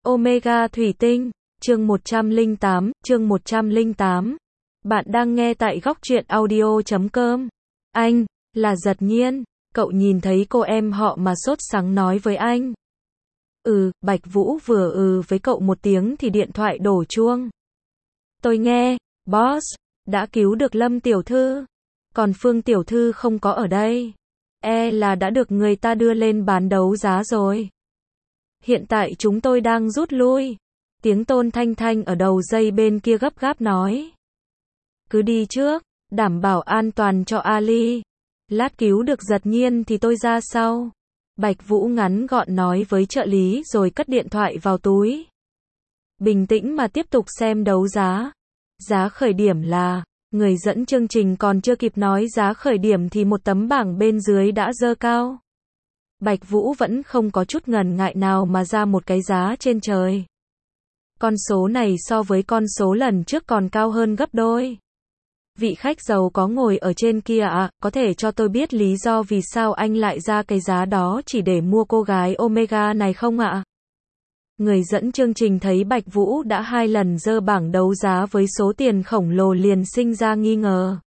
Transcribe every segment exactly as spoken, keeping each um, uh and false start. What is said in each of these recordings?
Omega Thủy Tinh, chương một trăm lẻ tám, chương một trăm lẻ tám. Bạn đang nghe tại góc truyện audio chấm com. Anh, là Giật Nhiên, cậu nhìn thấy cô em họ mà sốt sắng nói với anh. Ừ, Bạch Vũ vừa ừ với cậu một tiếng thì điện thoại đổ chuông. Tôi nghe, boss, đã cứu được Lâm tiểu thư. Còn Phương tiểu thư không có ở đây. E là đã được người ta đưa lên bán đấu giá rồi. Hiện tại chúng tôi đang rút lui. Tiếng Tôn Thanh Thanh ở đầu dây bên kia gấp gáp nói. Cứ đi trước, đảm bảo an toàn cho Ali. Lát cứu được Giật Nhiên thì tôi ra sau. Bạch Vũ ngắn gọn nói với trợ lý rồi cất điện thoại vào túi. Bình tĩnh mà tiếp tục xem đấu giá. Giá khởi điểm là, người dẫn chương trình còn chưa kịp nói giá khởi điểm thì một tấm bảng bên dưới đã dơ cao. Bạch Vũ vẫn không có chút ngần ngại nào mà ra một cái giá trên trời. Con số này so với con số lần trước còn cao hơn gấp đôi. Vị khách giàu có ngồi ở trên kia ạ, à, có thể cho tôi biết lý do vì sao anh lại ra cái giá đó chỉ để mua cô gái Omega này không ạ? Người dẫn chương trình thấy Bạch Vũ đã hai lần dơ bảng đấu giá với số tiền khổng lồ liền sinh ra nghi ngờ.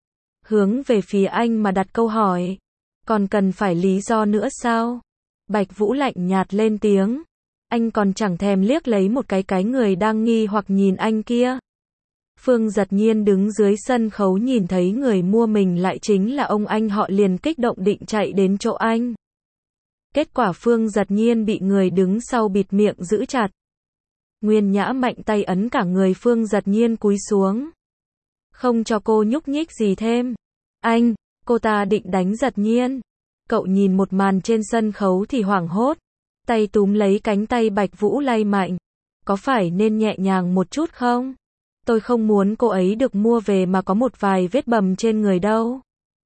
Hướng về phía anh mà đặt câu hỏi. Còn cần phải lý do nữa sao? Bạch Vũ lạnh nhạt lên tiếng. Anh còn chẳng thèm liếc lấy một cái cái người đang nghi hoặc nhìn anh kia. Phương Giật Nhiên đứng dưới sân khấu nhìn thấy người mua mình lại chính là ông anh họ liền kích động định chạy đến chỗ anh. Kết quả Phương Giật Nhiên bị người đứng sau bịt miệng giữ chặt. Nguyên Nhã mạnh tay ấn cả người Phương Giật Nhiên cúi xuống. Không cho cô nhúc nhích gì thêm. Anh, cô ta định đánh Giật Nhiên. Cậu nhìn một màn trên sân khấu thì hoảng hốt. Tay túm lấy cánh tay Bạch Vũ lay mạnh. Có phải nên nhẹ nhàng một chút không? Tôi không muốn cô ấy được mua về mà có một vài vết bầm trên người đâu.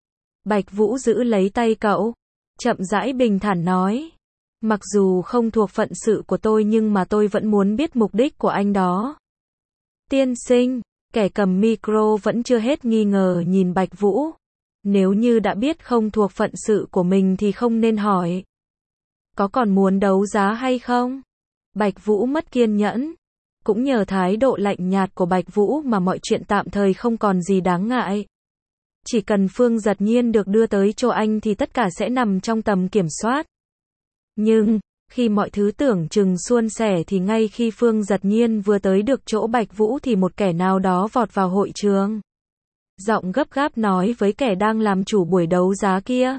Bạch Vũ giữ lấy tay cậu. Chậm rãi bình thản nói. Mặc dù không thuộc phận sự của tôi nhưng mà tôi vẫn muốn biết mục đích của anh đó. Tiên sinh, kẻ cầm micro vẫn chưa hết nghi ngờ nhìn Bạch Vũ. Nếu như đã biết không thuộc phận sự của mình thì không nên hỏi. Có còn muốn đấu giá hay không? Bạch Vũ mất kiên nhẫn. Cũng nhờ thái độ lạnh nhạt của Bạch Vũ mà mọi chuyện tạm thời không còn gì đáng ngại. Chỉ cần Phương Giật Nhiên được đưa tới chỗ anh thì tất cả sẽ nằm trong tầm kiểm soát. Nhưng, khi mọi thứ tưởng chừng suôn sẻ thì ngay khi Phương Giật Nhiên vừa tới được chỗ Bạch Vũ thì một kẻ nào đó vọt vào hội trường. Giọng gấp gáp nói với kẻ đang làm chủ buổi đấu giá kia.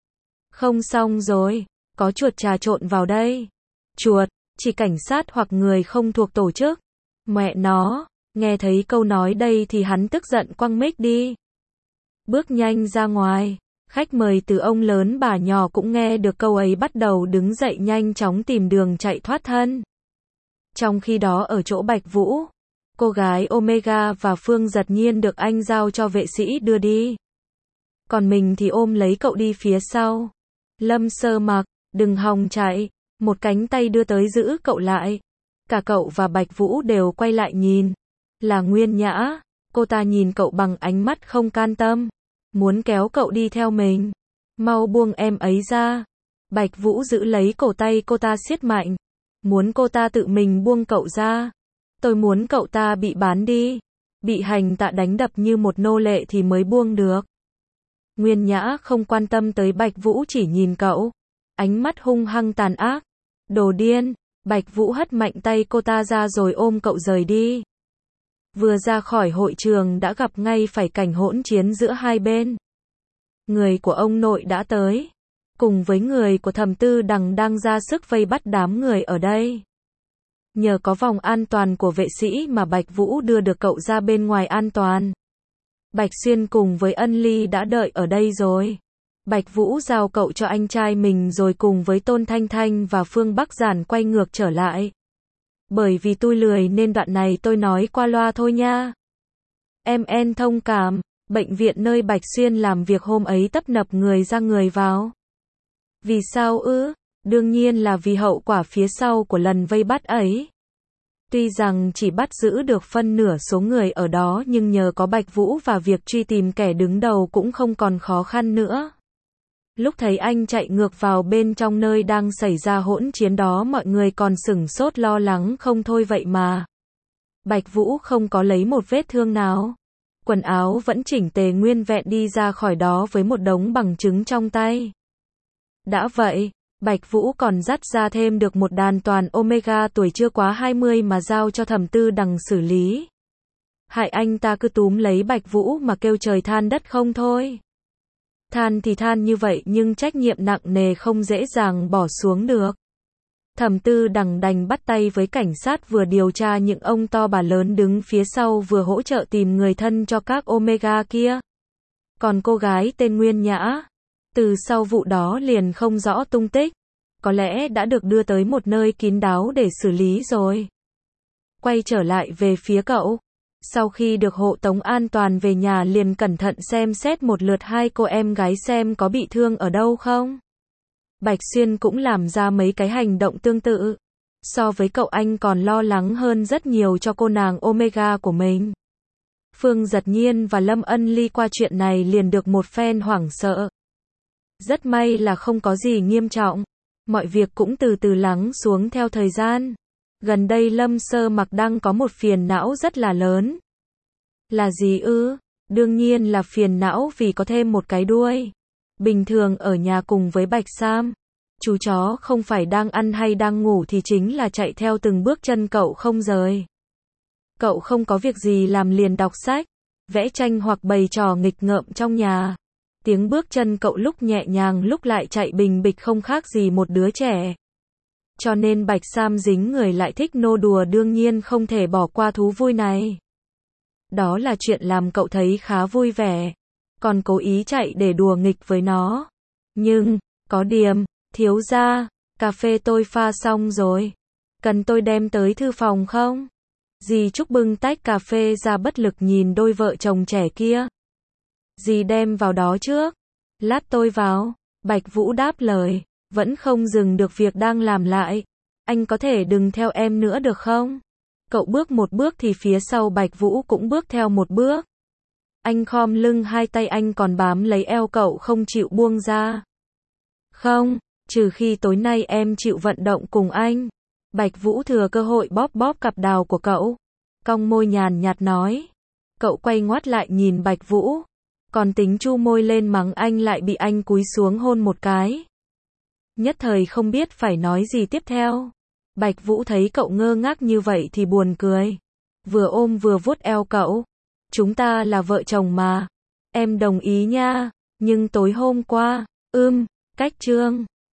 Không xong rồi, có chuột trà trộn vào đây. Chuột, chỉ cảnh sát hoặc người không thuộc tổ chức. Mẹ nó, nghe thấy câu nói đây thì hắn tức giận quăng mic đi. Bước nhanh ra ngoài, khách mời từ ông lớn bà nhỏ cũng nghe được câu ấy bắt đầu đứng dậy nhanh chóng tìm đường chạy thoát thân. Trong khi đó ở chỗ Bạch Vũ, cô gái Omega và Phương Giật Nhiên được anh giao cho vệ sĩ đưa đi. Còn mình thì ôm lấy cậu đi phía sau. Lâm Sơ Mặc, đừng hòng chạy, một cánh tay đưa tới giữ cậu lại. Cả cậu và Bạch Vũ đều quay lại nhìn. Là Nguyên Nhã, cô ta nhìn cậu bằng ánh mắt không can tâm. Muốn kéo cậu đi theo mình. Mau buông em ấy ra. Bạch Vũ giữ lấy cổ tay cô ta siết mạnh. Muốn cô ta tự mình buông cậu ra. Tôi muốn cậu ta bị bán đi. Bị hành tạ đánh đập như một nô lệ thì mới buông được. Nguyên Nhã không quan tâm tới Bạch Vũ chỉ nhìn cậu. Ánh mắt hung hăng tàn ác. Đồ điên. Bạch Vũ hất mạnh tay cô ta ra rồi ôm cậu rời đi. Vừa ra khỏi hội trường đã gặp ngay phải cảnh hỗn chiến giữa hai bên. Người của ông nội đã tới. Cùng với người của Thẩm Tư Đằng đang ra sức vây bắt đám người ở đây. Nhờ có vòng an toàn của vệ sĩ mà Bạch Vũ đưa được cậu ra bên ngoài an toàn. Bạch Xuyên cùng với Ân Ly đã đợi ở đây rồi. Bạch Vũ giao cậu cho anh trai mình rồi cùng với Tôn Thanh Thanh và Phương Bắc Giản quay ngược trở lại. Bởi vì tôi lười nên đoạn này tôi nói qua loa thôi nha. Em en thông cảm, bệnh viện nơi Bạch Xuyên làm việc hôm ấy tấp nập người ra người vào. Vì sao ư? Đương nhiên là vì hậu quả phía sau của lần vây bắt ấy. Tuy rằng chỉ bắt giữ được phân nửa số người ở đó nhưng nhờ có Bạch Vũ và việc truy tìm kẻ đứng đầu cũng không còn khó khăn nữa. Lúc thấy anh chạy ngược vào bên trong nơi đang xảy ra hỗn chiến đó, mọi người còn sửng sốt lo lắng không thôi, vậy mà Bạch Vũ không có lấy một vết thương nào. Quần áo vẫn chỉnh tề nguyên vẹn đi ra khỏi đó với một đống bằng chứng trong tay. Đã vậy, Bạch Vũ còn dắt ra thêm được một đàn toàn Omega tuổi chưa quá hai mươi mà giao cho Thẩm Tư Đằng xử lý. Hại anh ta cứ túm lấy Bạch Vũ mà kêu trời than đất không thôi. Than thì than như vậy nhưng trách nhiệm nặng nề không dễ dàng bỏ xuống được. Thẩm Tư Đằng đành bắt tay với cảnh sát vừa điều tra những ông to bà lớn đứng phía sau vừa hỗ trợ tìm người thân cho các Omega kia. Còn cô gái tên Nguyên Nhã, từ sau vụ đó liền không rõ tung tích, có lẽ đã được đưa tới một nơi kín đáo để xử lý rồi. Quay trở lại về phía cậu, sau khi được hộ tống an toàn về nhà liền cẩn thận xem xét một lượt hai cô em gái xem có bị thương ở đâu không. Bạch Xuyên cũng làm ra mấy cái hành động tương tự. So với cậu anh còn lo lắng hơn rất nhiều cho cô nàng Omega của mình. Phương Dật Nhiên và Lâm Ân Ly qua chuyện này liền được một phen hoảng sợ. Rất may là không có gì nghiêm trọng. Mọi việc cũng từ từ lắng xuống theo thời gian. Gần đây Lâm Sơ Mặc đang có một phiền não rất là lớn. Là gì ư? Đương nhiên là phiền não vì có thêm một cái đuôi. Bình thường ở nhà cùng với Bạch Sam, chú chó không phải đang ăn hay đang ngủ thì chính là chạy theo từng bước chân cậu không rời. Cậu không có việc gì làm liền đọc sách, vẽ tranh hoặc bày trò nghịch ngợm trong nhà. Tiếng bước chân cậu lúc nhẹ nhàng lúc lại chạy bình bịch không khác gì một đứa trẻ. Cho nên Bạch Sam dính người lại thích nô đùa, đương nhiên không thể bỏ qua thú vui này. Đó là chuyện làm cậu thấy khá vui vẻ. Còn cố ý chạy để đùa nghịch với nó. Nhưng, có điểm, thiếu gia, cà phê tôi pha xong rồi. Cần tôi đem tới thư phòng không? Dì Trúc bưng tách cà phê ra bất lực nhìn đôi vợ chồng trẻ kia. Dì đem vào đó trước. Lát tôi vào. Bạch Vũ đáp lời, vẫn không dừng được việc đang làm lại. Anh có thể đừng theo em nữa được không? Cậu bước một bước thì phía sau Bạch Vũ cũng bước theo một bước. Anh khom lưng, hai tay anh còn bám lấy eo cậu không chịu buông ra. Không, trừ khi tối nay em chịu vận động cùng anh. Bạch Vũ thừa cơ hội bóp bóp cặp đào của cậu. Cong môi nhàn nhạt nói. Cậu quay ngoắt lại nhìn Bạch Vũ. Còn tính chu môi lên mắng anh lại bị anh cúi xuống hôn một cái. Nhất thời không biết phải nói gì tiếp theo. Bạch Vũ thấy cậu ngơ ngác như vậy thì buồn cười. Vừa ôm vừa vuốt eo cậu. Chúng ta là vợ chồng mà. Em đồng ý nha. Nhưng tối hôm qua, ưm, cách chương.